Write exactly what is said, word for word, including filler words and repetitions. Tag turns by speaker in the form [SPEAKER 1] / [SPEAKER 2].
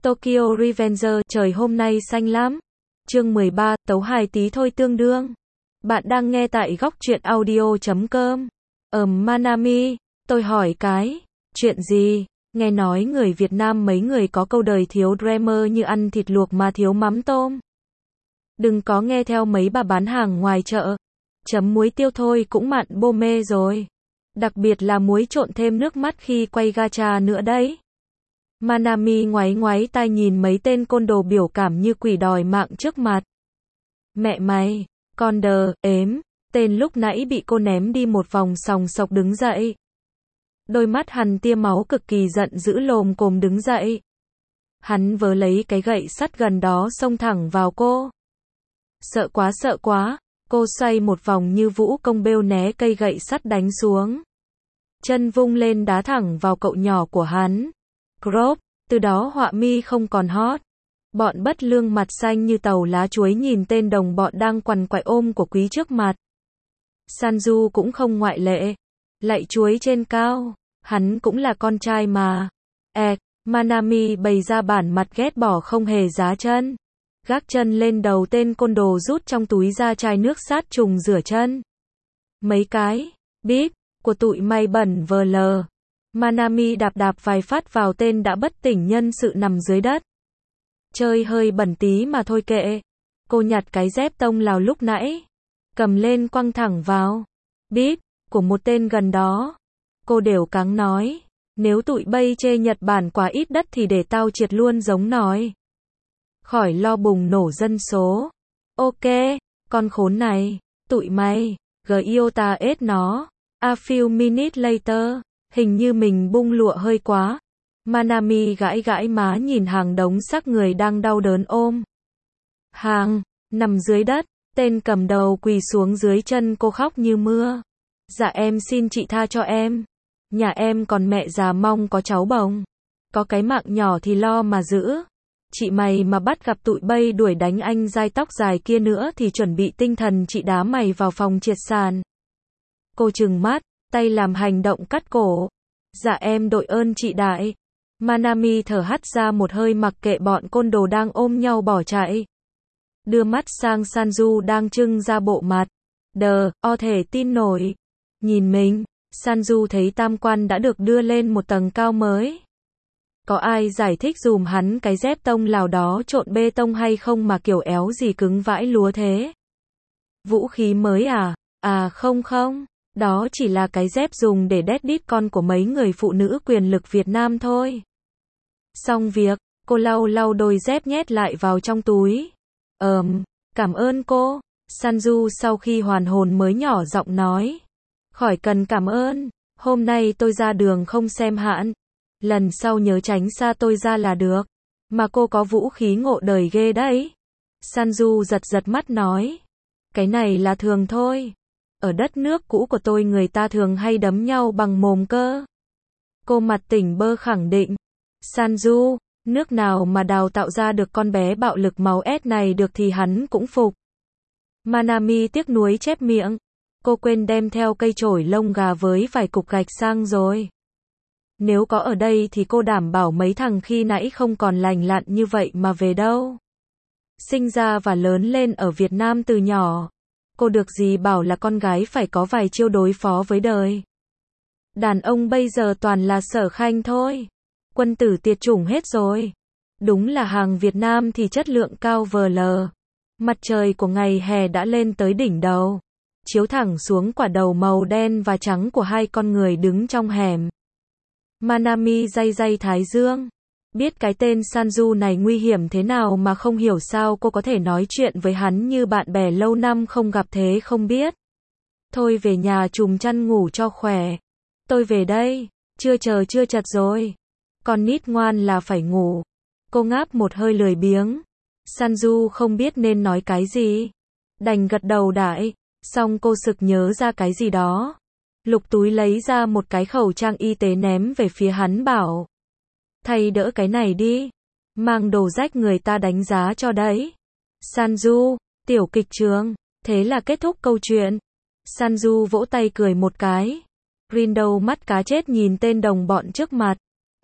[SPEAKER 1] Tokyo Revenger, trời hôm nay xanh lắm. Chương mười ba, tấu hài tí thôi tương đương. Bạn đang nghe tại góc truyện audio chấm com. Ờm Manami, tôi hỏi cái, chuyện gì? Nghe nói người Việt Nam mấy người có câu đời thiếu dreamer như ăn thịt luộc mà thiếu mắm tôm. Đừng có nghe theo mấy bà bán hàng ngoài chợ. Chấm muối tiêu thôi cũng mặn bô mê rồi. Đặc biệt là muối trộn thêm nước mắt khi quay gacha nữa đấy. Manami ngoáy ngoáy tai nhìn mấy tên côn đồ biểu cảm như quỷ đòi mạng trước mặt. Mẹ mày, con đờ, ếm, tên lúc nãy bị cô ném đi một vòng sòng sọc đứng dậy. Đôi mắt hắn tia máu cực kỳ giận dữ lồm cồm đứng dậy. Hắn vớ lấy cái gậy sắt gần đó xông thẳng vào cô. Sợ quá sợ quá, cô xoay một vòng như vũ công bêu né cây gậy sắt đánh xuống. Chân vung lên đá thẳng vào cậu nhỏ của hắn. Crop, từ đó họa mi không còn hot. Bọn bất lương mặt xanh như tàu lá chuối nhìn tên đồng bọn đang quằn quại ôm của quý trước mặt. Sanju cũng không ngoại lệ. Lạy chuối trên cao, hắn cũng là con trai mà. Ẹc, Manami bày ra bản mặt ghét bỏ không hề giá chân. Gác chân lên đầu tên côn đồ rút trong túi ra chai nước sát trùng rửa chân. Mấy cái, bíp, của tụi mày bẩn vờ lờ. Manami đạp đạp vài phát vào tên đã bất tỉnh nhân sự nằm dưới đất. Chơi hơi bẩn tí mà thôi kệ. Cô nhặt cái dép tông lào lúc nãy. Cầm lên quăng thẳng vào. Bíp, của một tên gần đó. Cô đều cáng nói. Nếu tụi bay chê Nhật Bản quá ít đất thì để tao triệt luôn giống nói. Khỏi lo bùng nổ dân số. Ok, con khốn này. Tụi mày, Giota ết nó. A few minutes later. Hình như mình bung lụa hơi quá. Manami gãi gãi má nhìn hàng đống xác người đang đau đớn ôm. Hàng, nằm dưới đất, tên cầm đầu quỳ xuống dưới chân cô khóc như mưa. Dạ em xin chị tha cho em. Nhà em còn mẹ già mong có cháu bồng. Có cái mạng nhỏ thì lo mà giữ. Chị mày mà bắt gặp tụi bay đuổi đánh anh dai tóc dài kia nữa thì chuẩn bị tinh thần chị đá mày vào phòng triệt sàn. Cô trừng mắt, tay làm hành động cắt cổ. Dạ em đội ơn chị đại. Manami thở hắt ra một hơi mặc kệ bọn côn đồ đang ôm nhau bỏ chạy. Đưa mắt sang Sanju đang trưng ra bộ mặt. Đờ, o thể tin nổi. Nhìn mình, Sanju thấy tam quan đã được đưa lên một tầng cao mới. Có ai giải thích dùm hắn cái dép tông lào đó trộn bê tông hay không mà kiểu éo gì cứng vãi lúa thế? Vũ khí mới à? À không không. Đó chỉ là cái dép dùng để đét đít con của mấy người phụ nữ quyền lực Việt Nam thôi. Xong việc, cô lau lau đôi dép nhét lại vào trong túi. Ờm, cảm ơn cô. Sanju sau khi hoàn hồn mới nhỏ giọng nói. Khỏi cần cảm ơn, hôm nay tôi ra đường không xem hạn. Lần sau nhớ tránh xa tôi ra là được. Mà cô có vũ khí ngộ đời ghê đấy. Sanju giật giật mắt nói. Cái này là thường thôi. Ở đất nước cũ của tôi người ta thường hay đấm nhau bằng mồm cơ. Cô mặt tỉnh bơ khẳng định. Sanju, nước nào mà đào tạo ra được con bé bạo lực máu ét này được thì hắn cũng phục. Manami tiếc nuối chép miệng. Cô quên đem theo cây chổi lông gà với vài cục gạch sang rồi. Nếu có ở đây thì cô đảm bảo mấy thằng khi nãy không còn lành lặn như vậy mà về đâu. Sinh ra và lớn lên ở Việt Nam từ nhỏ. Cô được gì bảo là con gái phải có vài chiêu đối phó với đời. Đàn ông bây giờ toàn là sở khanh thôi. Quân tử tiệt chủng hết rồi. Đúng là hàng Việt Nam thì chất lượng cao vờ lờ. Mặt trời của ngày hè đã lên tới đỉnh đầu. Chiếu thẳng xuống quả đầu màu đen và trắng của hai con người đứng trong hẻm. Manami day day thái dương. Biết cái tên Sanju này nguy hiểm thế nào mà không hiểu sao cô có thể nói chuyện với hắn như bạn bè lâu năm không gặp thế không biết. Thôi về nhà chùm chăn ngủ cho khỏe. Tôi về đây, chưa chờ chưa chật rồi. Con nít ngoan là phải ngủ. Cô ngáp một hơi lười biếng. Sanju không biết nên nói cái gì. Đành gật đầu đại, xong cô sực nhớ ra cái gì đó. Lục túi lấy ra một cái khẩu trang y tế ném về phía hắn bảo. Thay đỡ cái này đi. Mang đồ rách người ta đánh giá cho đấy. Sanju, tiểu kịch trường. Thế là kết thúc câu chuyện. Sanju vỗ tay cười một cái. Rindo mắt cá chết nhìn tên đồng bọn trước mặt.